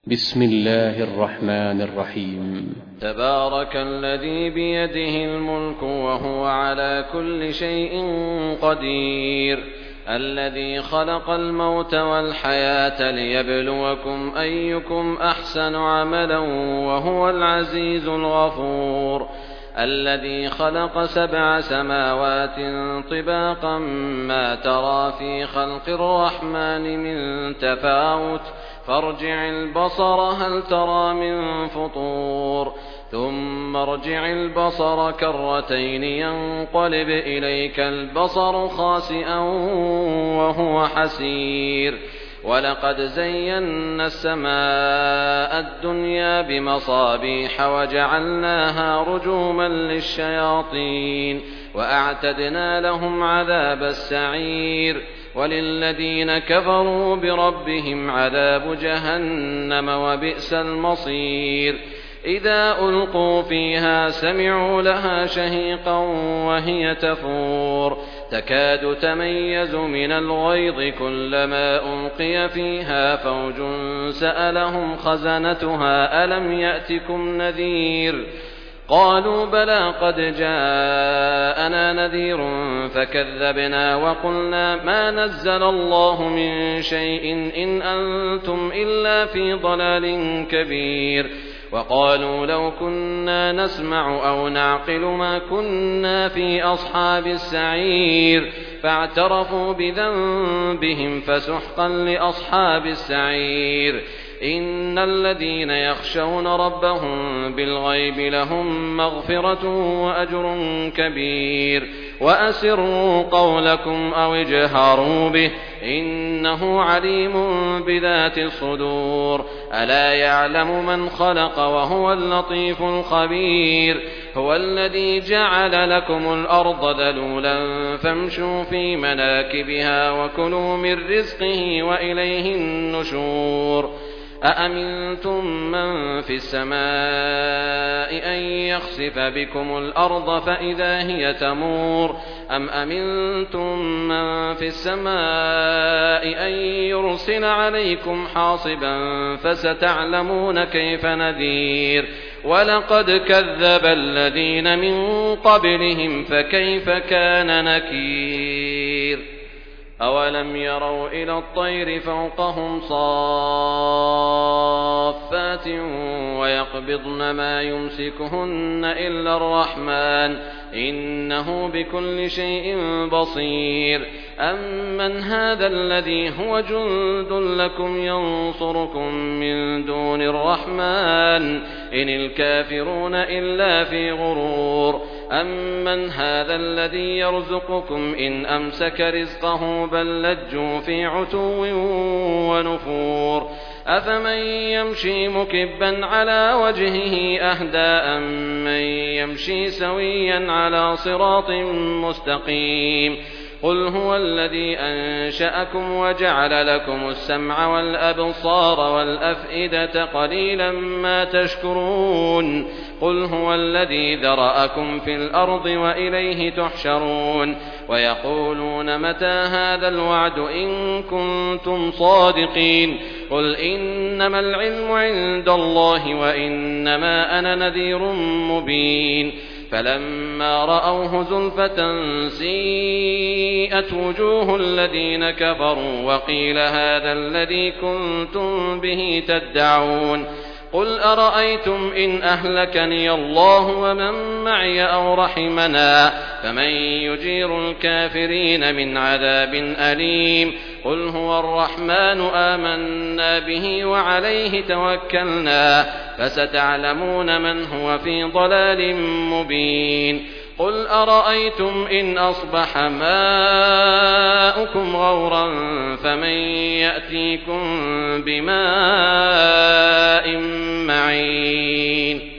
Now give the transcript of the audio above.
بسم الله الرحمن الرحيم. تبارك الذي بيده الملك وهو على كل شيء قدير، الذي خلق الموت والحياة ليبلوكم أيكم أحسن عملا وهو العزيز الغفور، الذي خلق 7 سماوات طباقا ما ترى في خلق الرحمن من تفاوت، فارجع البصر هل ترى من فطور، ثم ارجع البصر كرتين ينقلب إليك البصر خاسئا وهو حسير، ولقد زينا السماء الدنيا بمصابيح وجعلناها رجوما للشياطين وأعتدنا لهم عذاب السعير، وللذين كفروا بربهم عذاب جهنم وبئس المصير. إذا ألقوا فيها سمعوا لها شهيقا وهي تفور، تكاد تميز من الغيظ كلما ألقي فيها فوج سألهم خزنتها ألم يأتكم نذير، قالوا بلى قد جاءنا نذير فكذبنا وقلنا ما نزل الله من شيء إن أنتم إلا في ضلال كبير، وقالوا لو كنا نسمع أو نعقل ما كنا في أصحاب السعير، فاعترفوا بذنبهم فسحقا لأصحاب السعير. إن الذين يخشون ربهم بالغيب لهم مغفرة وأجر كبير، وأسروا قولكم أو اجهروا به إنه عليم بذات الصدور، ألا يعلم من خلق وهو اللطيف الخبير. هو الذي جعل لكم الأرض ذلولا فامشوا في مناكبها وكلوا من رزقه وإليه النشور. أأمنتم من في السماء أن يخسف بكم الأرض فإذا هي تمور، أم أمنتم من في السماء أن يرسل عليكم حاصبا فستعلمون كيف نذير. ولقد كذب الذين من قبلهم فكيف كان نكير. أولم يروا إلى الطير فوقهم صافات ويقبضن ما يمسكهن إلا الرحمن إنه بكل شيء بصير. أمن هذا الذي هو جند لكم ينصركم من دون الرحمن إن الكافرون إلا في غرور. أمن هذا الذي يرزقكم إن أمسك رزقه بل لجوا في عتو ونفور. أفمن يمشي مكبا على وجهه أهدى أمن يمشي سويا على صراط مستقيم. قل هو الذي أنشأكم وجعل لكم السمع والأبصار والأفئدة قليلا ما تشكرون. قل هو الذي ذرأكم في الأرض وإليه تحشرون. ويقولون متى هذا الوعد إن كنتم صادقين. قل إنما العلم عند الله وإنما أنا نذير مبين. فلما رأوه زلفة سيئت وجوه الذين كفروا وقيل هذا الذي كنتم به تدعون. قل أرأيتم إن أهلكني الله ومن معي أو رحمنا فمن يجير الكافرين من عذاب أليم. قل هو الرحمن آمنا به وعليه توكلنا فستعلمون من هو في ضلال مبين. قل أرأيتم إن أصبح ماؤكم غورا فمن يأتيكم بماء معين.